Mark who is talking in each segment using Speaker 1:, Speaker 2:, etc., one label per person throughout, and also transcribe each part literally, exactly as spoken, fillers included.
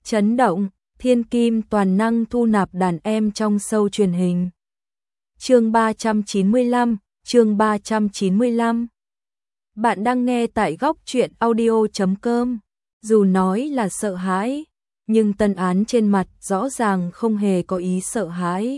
Speaker 1: Chấn động, thiên kim toàn năng thu nạp đàn em trong show truyền hình. Chương ba trăm chín mươi lăm, chương ba trăm chín mươi lăm. Bạn đang nghe tại góc truyện audio chấm com. Dù nói là sợ hãi, nhưng Tân Án trên mặt rõ ràng không hề có ý sợ hãi.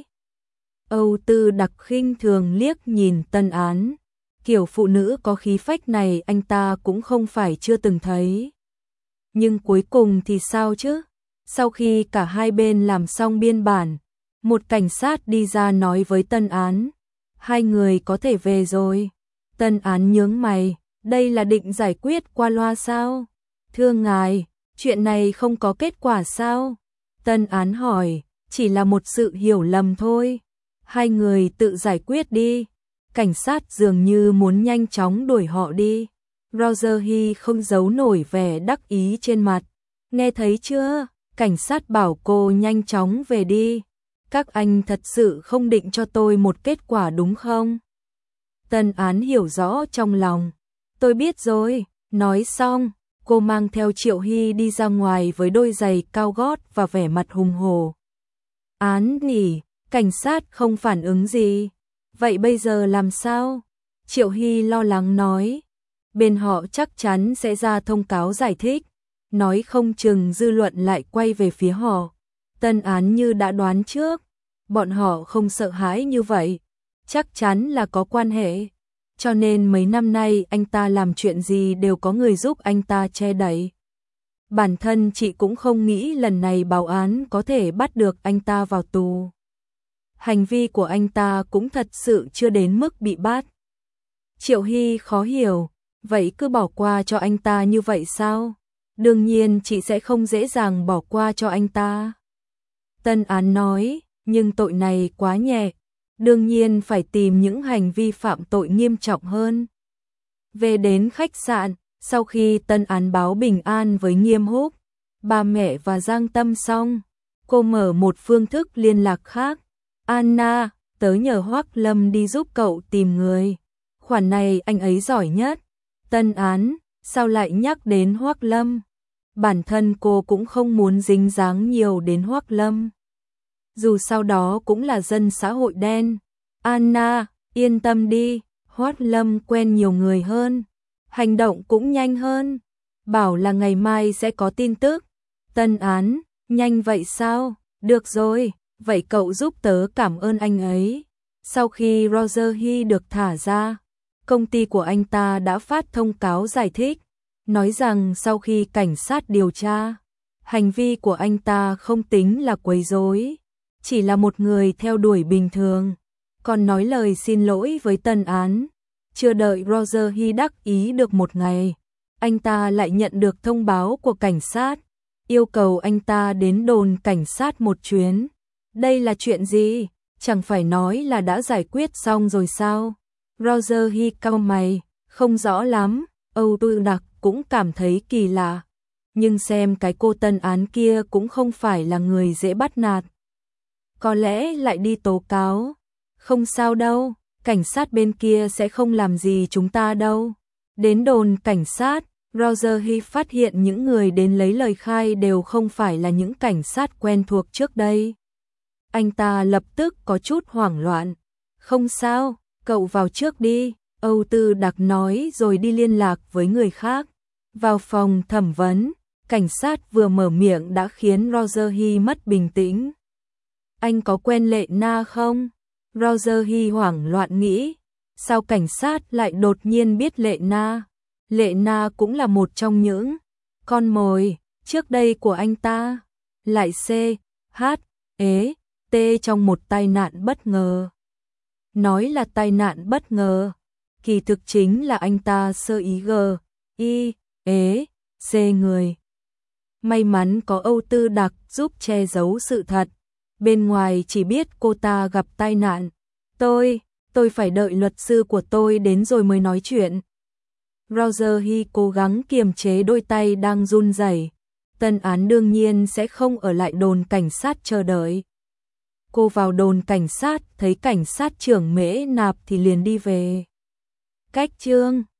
Speaker 1: Âu Tư Đặc khinh thường liếc nhìn Tân Án. Kiểu phụ nữ có khí phách này anh ta cũng không phải chưa từng thấy. Nhưng cuối cùng thì sao chứ? Sau khi cả hai bên làm xong biên bản, một cảnh sát đi ra nói với Tân Án, hai người có thể về rồi. Tân Án nhướng mày, đây là định giải quyết qua loa sao? Thưa ngài, chuyện này không có kết quả sao? Tân Án hỏi, chỉ là một sự hiểu lầm thôi. Hai người tự giải quyết đi. Cảnh sát dường như muốn nhanh chóng đuổi họ đi. Roger Hy không giấu nổi vẻ đắc ý trên mặt. Nghe thấy chưa? Cảnh sát bảo cô nhanh chóng về đi. Các anh thật sự không định cho tôi một kết quả đúng không? Tân Án hiểu rõ trong lòng. Tôi biết rồi. Nói xong, cô mang theo Triệu Hy đi ra ngoài với đôi giày cao gót và vẻ mặt hùng hổ. Án nhỉ, cảnh sát không phản ứng gì. Vậy bây giờ làm sao? Triệu Hy lo lắng nói. Bên họ chắc chắn sẽ ra thông cáo giải thích. Nói không chừng dư luận lại quay về phía họ. Tân Án như đã đoán trước. Bọn họ không sợ hãi như vậy. Chắc chắn là có quan hệ. Cho nên mấy năm nay anh ta làm chuyện gì đều có người giúp anh ta che đậy. Bản thân chị cũng không nghĩ lần này báo án có thể bắt được anh ta vào tù. Hành vi của anh ta cũng thật sự chưa đến mức bị bắt. Triệu Hy khó hiểu, vậy cứ bỏ qua cho anh ta như vậy sao? Đương nhiên chị sẽ không dễ dàng bỏ qua cho anh ta. Tân Án nói, nhưng tội này quá nhẹ, đương nhiên phải tìm những hành vi phạm tội nghiêm trọng hơn. Về đến khách sạn, sau khi Tân Án báo bình an với Nghiêm Húc, ba mẹ và Giang Tâm xong, cô mở một phương thức liên lạc khác. Anna, tớ nhờ Hoắc Lâm đi giúp cậu tìm người. Khoản này anh ấy giỏi nhất. Tân Án, sao lại nhắc đến Hoắc Lâm? Bản thân cô cũng không muốn dính dáng nhiều đến Hoắc Lâm. Dù sau đó cũng là dân xã hội đen. Anna, yên tâm đi, Hoắc Lâm quen nhiều người hơn. Hành động cũng nhanh hơn. Bảo là ngày mai sẽ có tin tức. Tân Án, nhanh vậy sao? Được rồi. Vậy cậu giúp tớ cảm ơn anh ấy. Sau khi Roger Hy được thả ra, công ty của anh ta đã phát thông cáo giải thích, nói rằng sau khi cảnh sát điều tra, hành vi của anh ta không tính là quấy rối, chỉ là một người theo đuổi bình thường, còn nói lời xin lỗi với Tân Án. Chưa đợi Roger Hy đắc ý được một ngày, anh ta lại nhận được thông báo của cảnh sát, yêu cầu anh ta đến đồn cảnh sát một chuyến. Đây là chuyện gì? Chẳng phải nói là đã giải quyết xong rồi sao? Roger Hy cau mày, không rõ lắm. Âu Tư Đặc cũng cảm thấy kỳ lạ. Nhưng xem cái cô Tân Án kia cũng không phải là người dễ bắt nạt. Có lẽ lại đi tố cáo. Không sao đâu, cảnh sát bên kia sẽ không làm gì chúng ta đâu. Đến đồn cảnh sát, Roger Hy phát hiện những người đến lấy lời khai đều không phải là những cảnh sát quen thuộc trước đây. Anh ta lập tức có chút hoảng loạn. Không sao, cậu vào trước đi, Âu Tư Đặc nói rồi đi liên lạc với người khác. Vào phòng thẩm vấn, cảnh sát vừa mở miệng đã khiến Roger Hy mất bình tĩnh. Anh có quen Lệ Na không? Roger Hy hoảng loạn nghĩ. Sao cảnh sát lại đột nhiên biết Lệ Na? Lệ Na cũng là một trong những con mồi trước đây của anh ta. Lại C, H, E, T trong một tai nạn bất ngờ. Nói là tai nạn bất ngờ, kỳ thực chính là anh ta sơ ý G, I, E, C người. May mắn có Âu Tư Đặc giúp che giấu sự thật. Bên ngoài chỉ biết cô ta gặp tai nạn. Tôi, tôi phải đợi luật sư của tôi đến rồi mới nói chuyện. Roger Hy cố gắng kiềm chế đôi tay đang run rẩy. Tân Án đương nhiên sẽ không ở lại đồn cảnh sát chờ đợi. Cô vào đồn cảnh sát, thấy cảnh sát trưởng Mễ Nạp thì liền đi về. Cách chương